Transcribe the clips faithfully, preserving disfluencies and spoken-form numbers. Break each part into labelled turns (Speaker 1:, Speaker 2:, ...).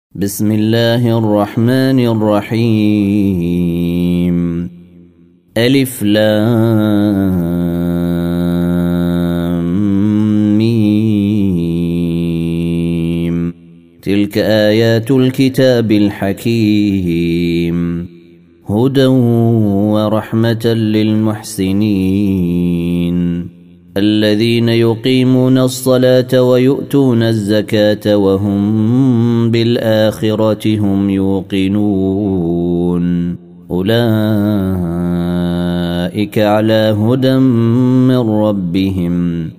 Speaker 1: بسم الله الرحمن الرحيم. ألف لام ميم. تلك آيات الكتاب الحكيم هدى ورحمة للمحسنين الذين يقيمون الصلاة ويؤتون الزكاة وهم بالآخرة هم يوقنون أولئك على هدى من ربهم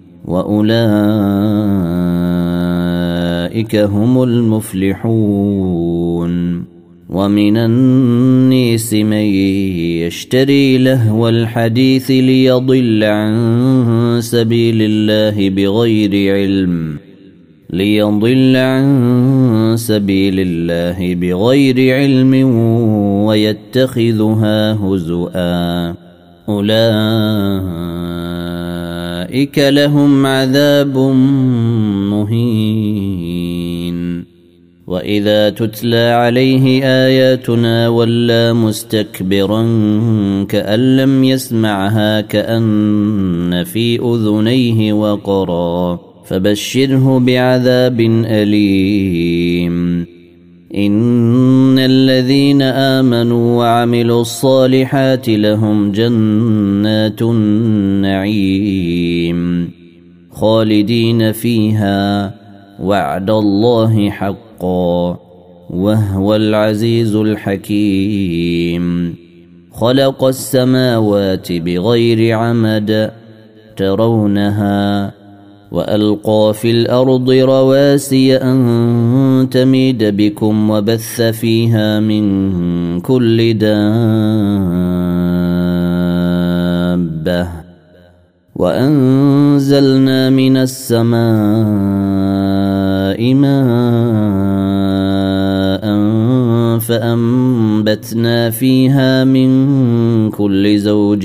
Speaker 1: وأولئك هم المفلحون. ومن الناس من يشتري لهو الحديث ليضل عن سبيل الله بغير علم ليضل عن سبيل الله بغير علم ويتخذها هزؤا أولئك لهم عذاب مهين. وإذا تتلى عليه آياتنا ولى مستكبرا كأن لم يسمعها كأن في أذنيه وقرا فبشره بعذاب أليم. إن الذين آمنوا وعملوا الصالحات لهم جنات النعيم خالدين فيها وعد الله حقا وهو العزيز الحكيم. خلق السماوات بغير عمد ترونها وألقى في الأرض رواسي أن تميد بكم وبث فيها من كل دابة وأنزلنا من السماء ماء فأنبتنا فيها من كل زوج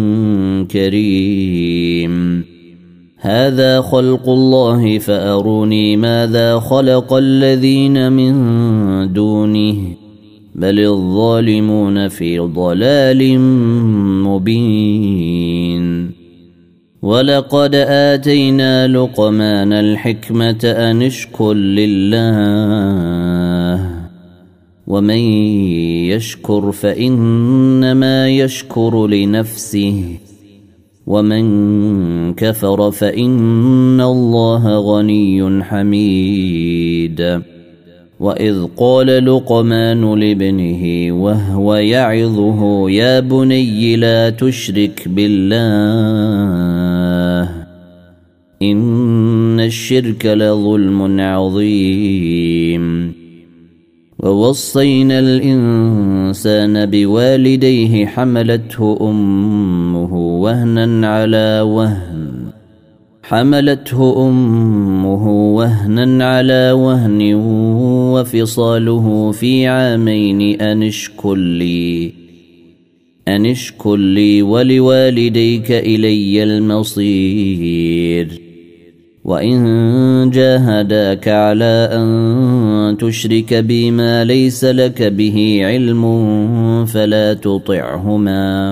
Speaker 1: كريم. هذا خلق الله فأروني ماذا خلق الذين من دونه بل الظالمون في ضلال مبين. ولقد آتينا لقمان الحكمة أن اشكر لله ومن يشكر فإنما يشكر لنفسه ومن كفر فإن الله غني حميد. وإذ قال لقمان لابنه وهو يعظه يا بني لا تشرك بالله إن الشرك لظلم عظيم. ووصينا الإنسان بوالديه حملته أمه وهنا على وهن حملته أمه وهنا على وهن وفصاله في عامين أن اشكر لي أن اشكر لي ولوالديك إلي المصير. وإن جاهداك على أن تشرك بي ما ليس لك به علم فلا تطعهما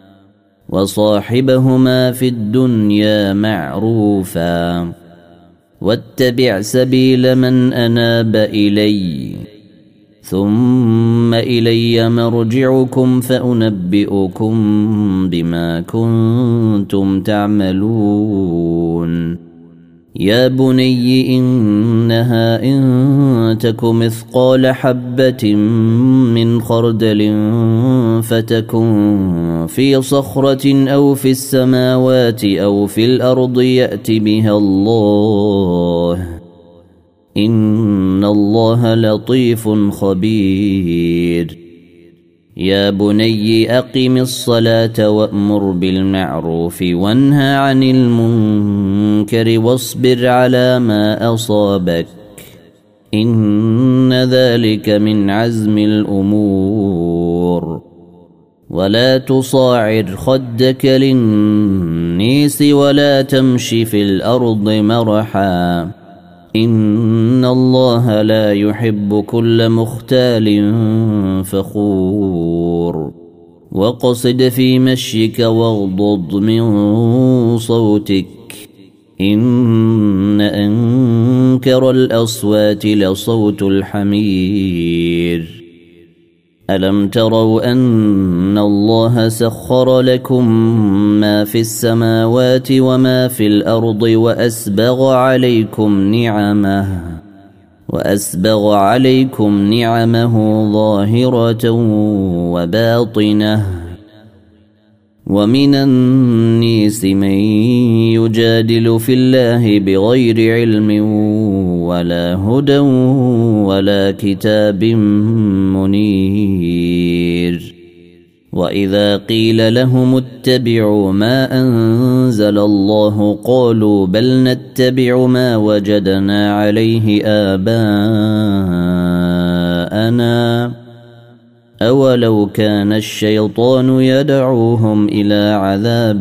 Speaker 1: وصاحبهما في الدنيا معروفا واتبع سبيل من أناب إلي ثم إلي مرجعكم فأنبئكم بما كنتم تعملون. يا بني إنها إن تك مثقال حبة من خردل فتكن في صخرة أو في السماوات أو في الأرض يأت بها الله إن الله لطيف خبير. يا بني أقم الصلاة وأمر بالمعروف وانهى عن المنكر واصبر على ما أصابك إن ذلك من عزم الأمور. ولا تصاعر خدك للناس ولا تمش في الأرض مرحا إن الله لا يحب كل مختال فخور وقصد في مشيك واغضض من صوتك إن أنكر الأصوات لصوت الحمير ألم تروا أن الله سخر لكم ما في السماوات وما في الأرض وأسبغ عليكم نعمه وأسبغ عليكم نعمه ظاهرة وباطنة ومن الناس من يجادل في الله بغير علم ولا هدى ولا كتاب منير وإذا قيل لهم اتبعوا ما أنزل الله قالوا بل نتبع ما وجدنا عليه آباءنا أولو كان الشيطان يدعوهم إلى عذاب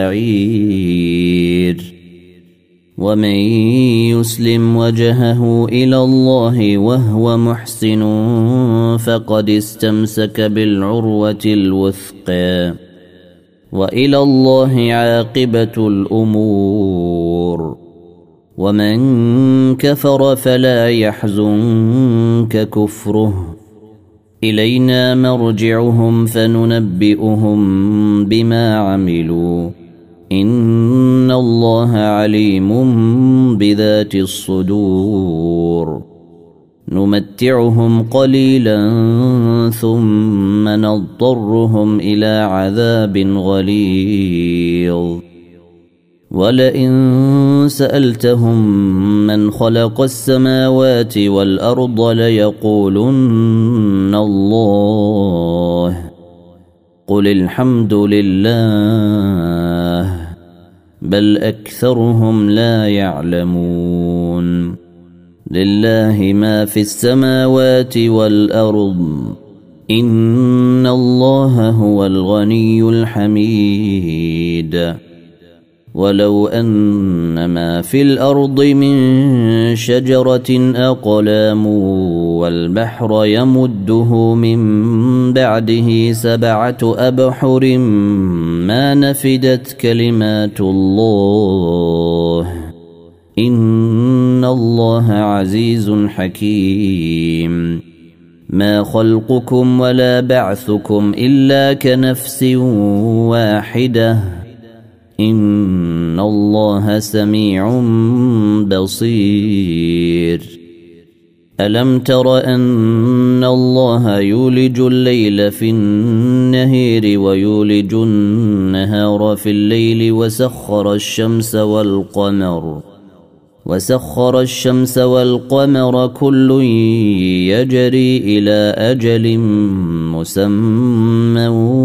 Speaker 1: السعير ومن يسلم وجهه إلى الله وهو محسن فقد استمسك بالعروة الوثقى وإلى الله عاقبة الأمور ومن كفر فلا يحزنك كفره إلينا مرجعهم فننبئهم بما عملوا إن الله عليم بذات الصدور نمتعهم قليلا ثم نضطرهم إلى عذاب غليظ ولئن سألتهم من خلق السماوات والأرض ليقولن الله قل الحمد لله بل أكثرهم لا يعلمون لله ما في السماوات والأرض إن الله هو الغني الحميد ولو أن ما في الأرض من شجرة أقلام والبحر يمده من بعده سبعة أبحر ما نفدت كلمات الله إن الله عزيز حكيم ما خلقكم ولا بعثكم إلا كنفس واحدة إن الله سميع بصير ألم تر أن الله يولج الليل في النهار ويولج النهار في الليل وسخر الشمس والقمر وسخر الشمس والقمر كل يجري إلى أجل مسمى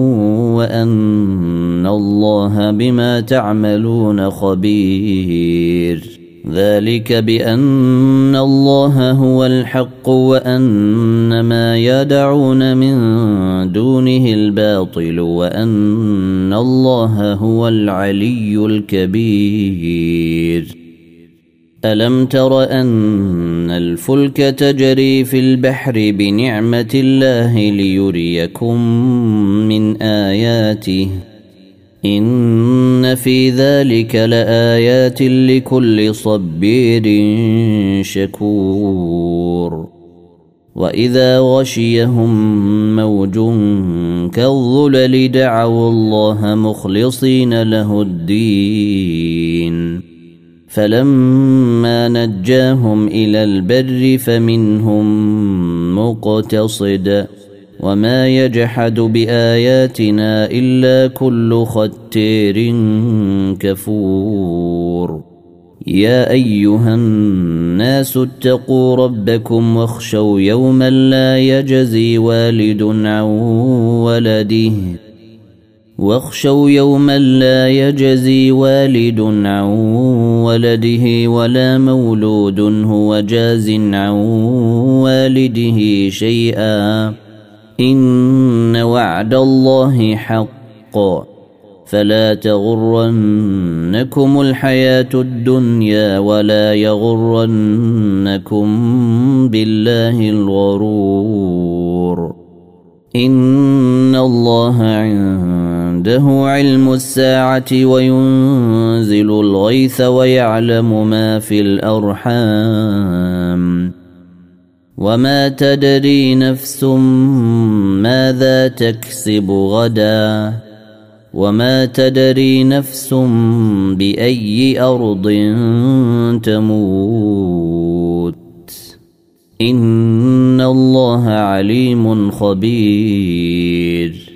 Speaker 1: وأن الله بما تعملون خبير ذلك بأن الله هو الحق وأن ما يدعون من دونه الباطل وأن الله هو العلي الكبير ألم تر أن الفلك تجري في البحر بنعمة الله ليريكم من آياته إن في ذلك لآيات لكل صبير شكور وإذا غشيهم موج كالظلل دعوا الله مخلصين له الدين فلما نجاهم إلى البر فمنهم مقتصد وما يجحد بآياتنا إلا كل ختير كفور يا أيها الناس اتقوا ربكم واخشوا يوما لا يجزي والد عن ولده واخشوا يوما لا يجزي والد عن ولده ولا مولود هو جاز عن والده شيئا إن وعد الله حق فلا تغرنكم الحياة الدنيا ولا يغرنكم بالله الغرور إن الله عنده علم الساعة وينزل الغيث ويعلم ما في الأرحام وما تدري نفس ماذا تكسب غدا وما تدري نفس بأي أرض تموت إن الله عليم خبير